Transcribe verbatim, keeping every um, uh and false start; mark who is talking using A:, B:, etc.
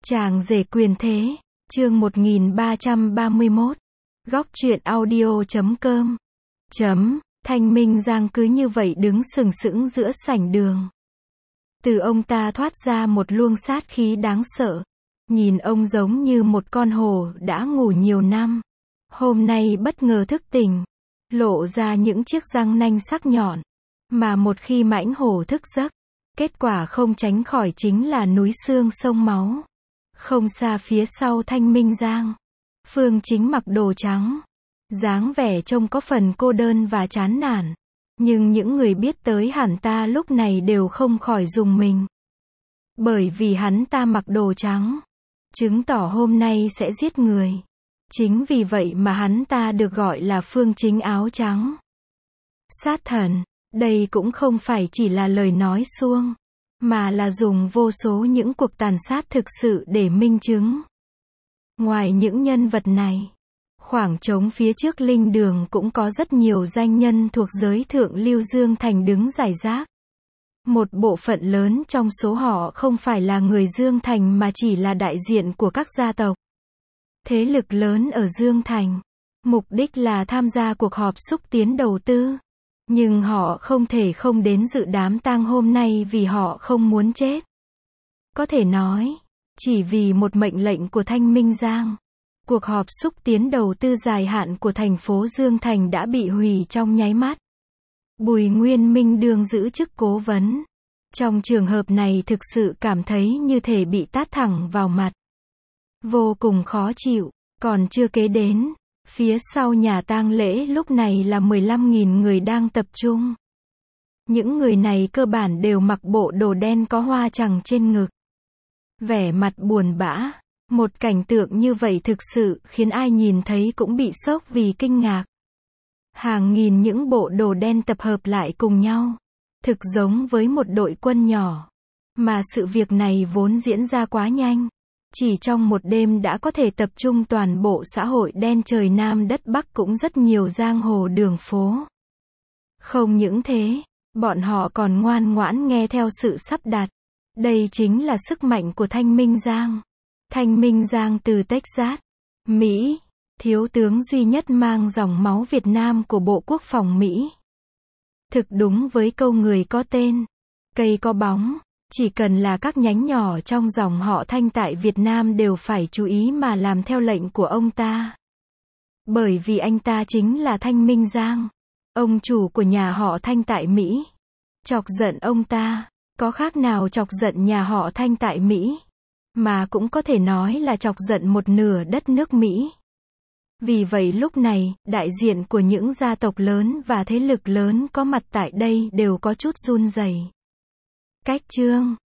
A: Chàng rể quyền thế, chương một nghìn ba trăm ba mươi mốt. Góc truyện audio chấm com. Chấm, Thanh Minh Giang cứ như vậy đứng sừng sững giữa sảnh đường. Từ ông ta thoát ra một luồng sát khí đáng sợ. Nhìn ông giống như một con hổ đã ngủ nhiều năm. Hôm nay bất ngờ thức tỉnh, lộ ra những chiếc răng nanh sắc nhọn. Mà một khi mãnh hổ thức giấc, kết quả không tránh khỏi chính là núi xương sông máu. Không xa phía sau Thanh Minh Giang, Phương Chính mặc đồ trắng, dáng vẻ trông có phần cô đơn và chán nản. Nhưng những người biết tới hắn ta lúc này đều không khỏi rùng mình. Bởi vì hắn ta mặc đồ trắng, chứng tỏ hôm nay sẽ giết người. Chính vì vậy mà hắn ta được gọi là Phương Chính áo trắng. Sát thần, đây cũng không phải chỉ là lời nói suông, mà là dùng vô số những cuộc tàn sát thực sự để minh chứng. Ngoài những nhân vật này, khoảng trống phía trước linh đường cũng có rất nhiều danh nhân thuộc giới thượng lưu Dương Thành đứng rải rác. Một bộ phận lớn trong số họ không phải là người Dương Thành mà chỉ là đại diện của các gia tộc, thế lực lớn ở Dương Thành. Mục đích là tham gia cuộc họp xúc tiến đầu tư. Nhưng họ không thể không đến dự đám tang hôm nay vì họ không muốn chết. Có thể nói, chỉ vì một mệnh lệnh của Thanh Minh Giang, cuộc họp xúc tiến đầu tư dài hạn của thành phố Dương Thành đã bị hủy trong nháy mắt. Bùi Nguyên Minh đương giữ chức cố vấn. Trong trường hợp này thực sự cảm thấy như thể bị tát thẳng vào mặt. Vô cùng khó chịu, còn chưa kể đến. Phía sau nhà tang lễ lúc này là mười lăm nghìn người đang tập trung. Những người này cơ bản đều mặc bộ đồ đen có hoa chằng trên ngực. Vẻ mặt buồn bã. Một cảnh tượng như vậy thực sự khiến ai nhìn thấy cũng bị sốc vì kinh ngạc. Hàng nghìn những bộ đồ đen tập hợp lại cùng nhau. Thực giống với một đội quân nhỏ. Mà sự việc này vốn diễn ra quá nhanh. Chỉ trong một đêm đã có thể tập trung toàn bộ xã hội đen trời Nam đất Bắc cũng rất nhiều giang hồ đường phố. Không những thế, bọn họ còn ngoan ngoãn nghe theo sự sắp đặt. Đây chính là sức mạnh của Thanh Minh Giang. Thanh Minh Giang từ Texas, Mỹ, thiếu tướng duy nhất mang dòng máu Việt Nam của Bộ Quốc phòng Mỹ. Thực đúng với câu người có tên, cây có bóng. Chỉ cần là các nhánh nhỏ trong dòng họ Thanh tại Việt Nam đều phải chú ý mà làm theo lệnh của ông ta. Bởi vì anh ta chính là Thanh Minh Giang, ông chủ của nhà họ Thanh tại Mỹ. Chọc giận ông ta, có khác nào chọc giận nhà họ Thanh tại Mỹ, mà cũng có thể nói là chọc giận một nửa đất nước Mỹ. Vì vậy lúc này, đại diện của những gia tộc lớn và thế lực lớn có mặt tại đây đều có chút run rẩy. Cách chương